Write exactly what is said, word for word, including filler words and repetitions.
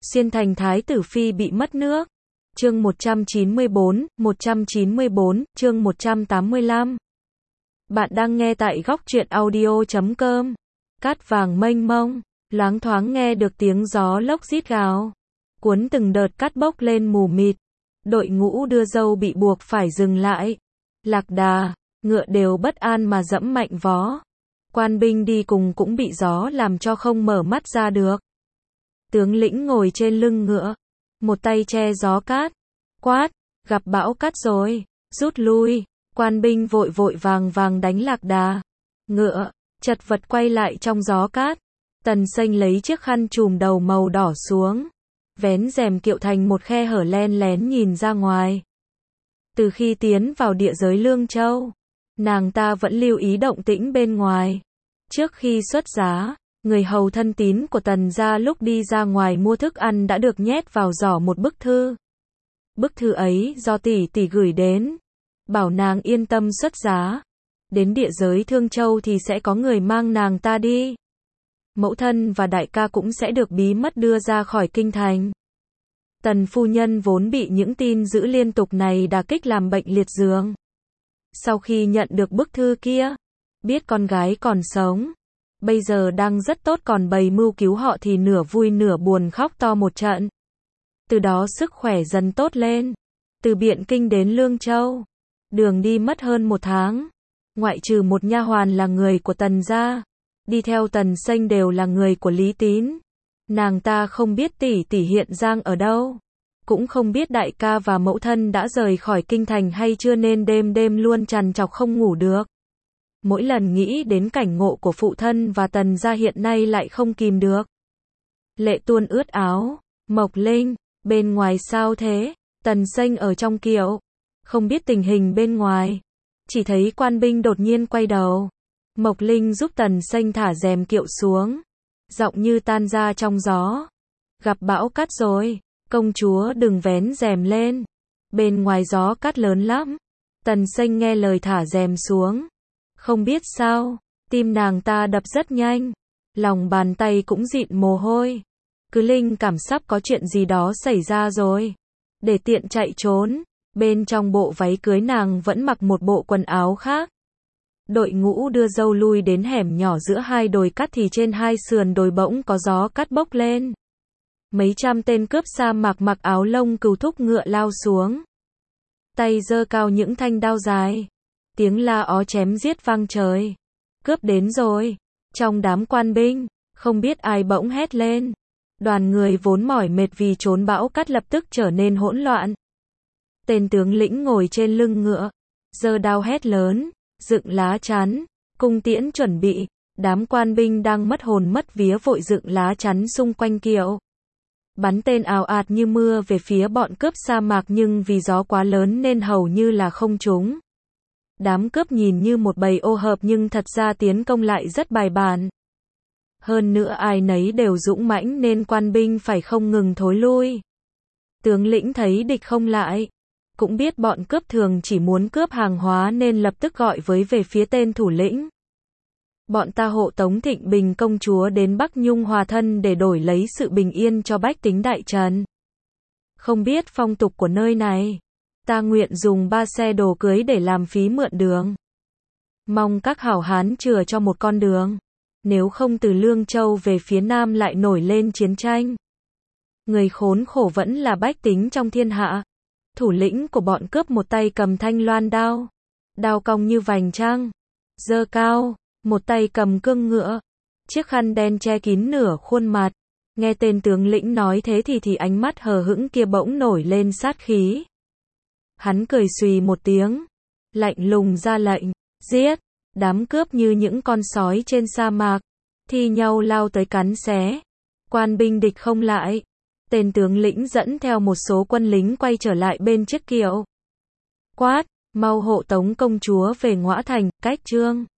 Xuyên thành thái tử phi bị mất nước. Chương một trăm chín mươi bốn, một trăm chín mươi bốn, chương một trăm tám mươi lăm. Bạn đang nghe tại góc truyện audio chấm com. Cát vàng mênh mông, loáng thoáng nghe được tiếng gió lốc rít gào, cuốn từng đợt cát bốc lên mù mịt. Đội ngũ đưa dâu bị buộc phải dừng lại. Lạc đà, ngựa đều bất an mà dẫm mạnh vó. Quan binh đi cùng cũng bị gió làm cho không mở mắt ra được. Tướng lĩnh ngồi trên lưng ngựa, một tay che gió cát, quát, gặp bão cát rồi, rút lui. Quan binh vội vội vàng vàng đánh lạc đà, ngựa, chật vật quay lại trong gió cát. Tần Xanh lấy chiếc khăn trùm đầu màu đỏ xuống, vén rèm kiệu thành một khe hở len lén nhìn ra ngoài. Từ khi tiến vào địa giới Lương Châu, nàng ta vẫn lưu ý động tĩnh bên ngoài. Trước khi xuất giá, người hầu thân tín của Tần gia lúc đi ra ngoài mua thức ăn đã được nhét vào giỏ một bức thư. Bức thư ấy do tỷ tỷ gửi đến, bảo nàng yên tâm xuất giá. Đến địa giới Thương Châu thì sẽ có người mang nàng ta đi. Mẫu thân và đại ca cũng sẽ được bí mật đưa ra khỏi kinh thành. Tần phu nhân vốn bị những tin dữ liên tục này đả kích làm bệnh liệt giường. Sau khi nhận được bức thư kia, biết con gái còn sống, bây giờ đang rất tốt, còn bày mưu cứu họ thì nửa vui nửa buồn khóc to một trận. Từ đó sức khỏe dần tốt lên. Từ Biện Kinh đến Lương Châu, đường đi mất hơn một tháng. Ngoại trừ một nha hoàn là người của Tần gia, đi theo Tần Xanh đều là người của Lý Tín. Nàng ta không biết tỷ tỷ hiện đang ở đâu, cũng không biết đại ca và mẫu thân đã rời khỏi kinh thành hay chưa, nên đêm đêm luôn trằn trọc không ngủ được. Mỗi lần nghĩ đến cảnh ngộ của phụ thân và Tần gia hiện nay lại không kìm được. Lệ tuôn ướt áo. Mộc Linh, bên ngoài sao thế? Tần Xanh ở trong kiệu, không biết tình hình bên ngoài, chỉ thấy quan binh đột nhiên quay đầu. Mộc Linh giúp Tần Xanh thả rèm kiệu xuống, giọng như tan ra trong gió. Gặp bão cát rồi, công chúa đừng vén rèm lên, bên ngoài gió cát lớn lắm. Tần Xanh nghe lời thả rèm xuống. Không biết sao, tim nàng ta đập rất nhanh, lòng bàn tay cũng dịn mồ hôi. Cứ linh cảm sắp có chuyện gì đó xảy ra rồi. Để tiện chạy trốn, bên trong bộ váy cưới nàng vẫn mặc một bộ quần áo khác. Đội ngũ đưa dâu lui đến hẻm nhỏ giữa hai đồi cát thì trên hai sườn đồi bỗng có gió cát bốc lên. Mấy trăm tên cướp sa mạc mặc áo lông cừu thúc ngựa lao xuống. Tay giơ cao những thanh đao dài. Tiếng la ó chém giết vang trời. Cướp đến rồi. Trong đám quan binh, không biết ai bỗng hét lên. Đoàn người vốn mỏi mệt vì trốn bão cát lập tức trở nên hỗn loạn. Tên tướng lĩnh ngồi trên lưng ngựa, giơ đao hét lớn, dựng lá chắn, cung tiễn chuẩn bị. Đám quan binh đang mất hồn mất vía vội dựng lá chắn xung quanh kiệu. Bắn tên ào ạt như mưa về phía bọn cướp sa mạc, nhưng vì gió quá lớn nên hầu như là không trúng. Đám cướp nhìn như một bầy ô hợp nhưng thật ra tiến công lại rất bài bản. Hơn nữa ai nấy đều dũng mãnh nên quan binh phải không ngừng thối lui. Tướng lĩnh thấy địch không lại, cũng biết bọn cướp thường chỉ muốn cướp hàng hóa nên lập tức gọi với về phía tên thủ lĩnh. Bọn ta hộ tống Thịnh Bình công chúa đến Bắc Nhung hòa thân để đổi lấy sự bình yên cho bách tính đại trần. Không biết phong tục của nơi này, ta nguyện dùng ba xe đồ cưới để làm phí mượn đường. Mong các hảo hán chừa cho một con đường, nếu không từ Lương Châu về phía Nam lại nổi lên chiến tranh. Người khốn khổ vẫn là bách tính trong thiên hạ. Thủ lĩnh của bọn cướp một tay cầm thanh loan đao, đao cong như vành trăng, giơ cao, một tay cầm cương ngựa, chiếc khăn đen che kín nửa khuôn mặt. Nghe tên tướng lĩnh nói thế thì thì ánh mắt hờ hững kia bỗng nổi lên sát khí. Hắn cười xùy một tiếng, lạnh lùng ra lệnh, giết. Đám cướp như những con sói trên sa mạc, thi nhau lao tới cắn xé. Quan binh địch không lại. Tên tướng lĩnh dẫn theo một số quân lính quay trở lại bên chiếc kiệu. Quát, mau hộ tống công chúa về Ngõa Thành, cách trương.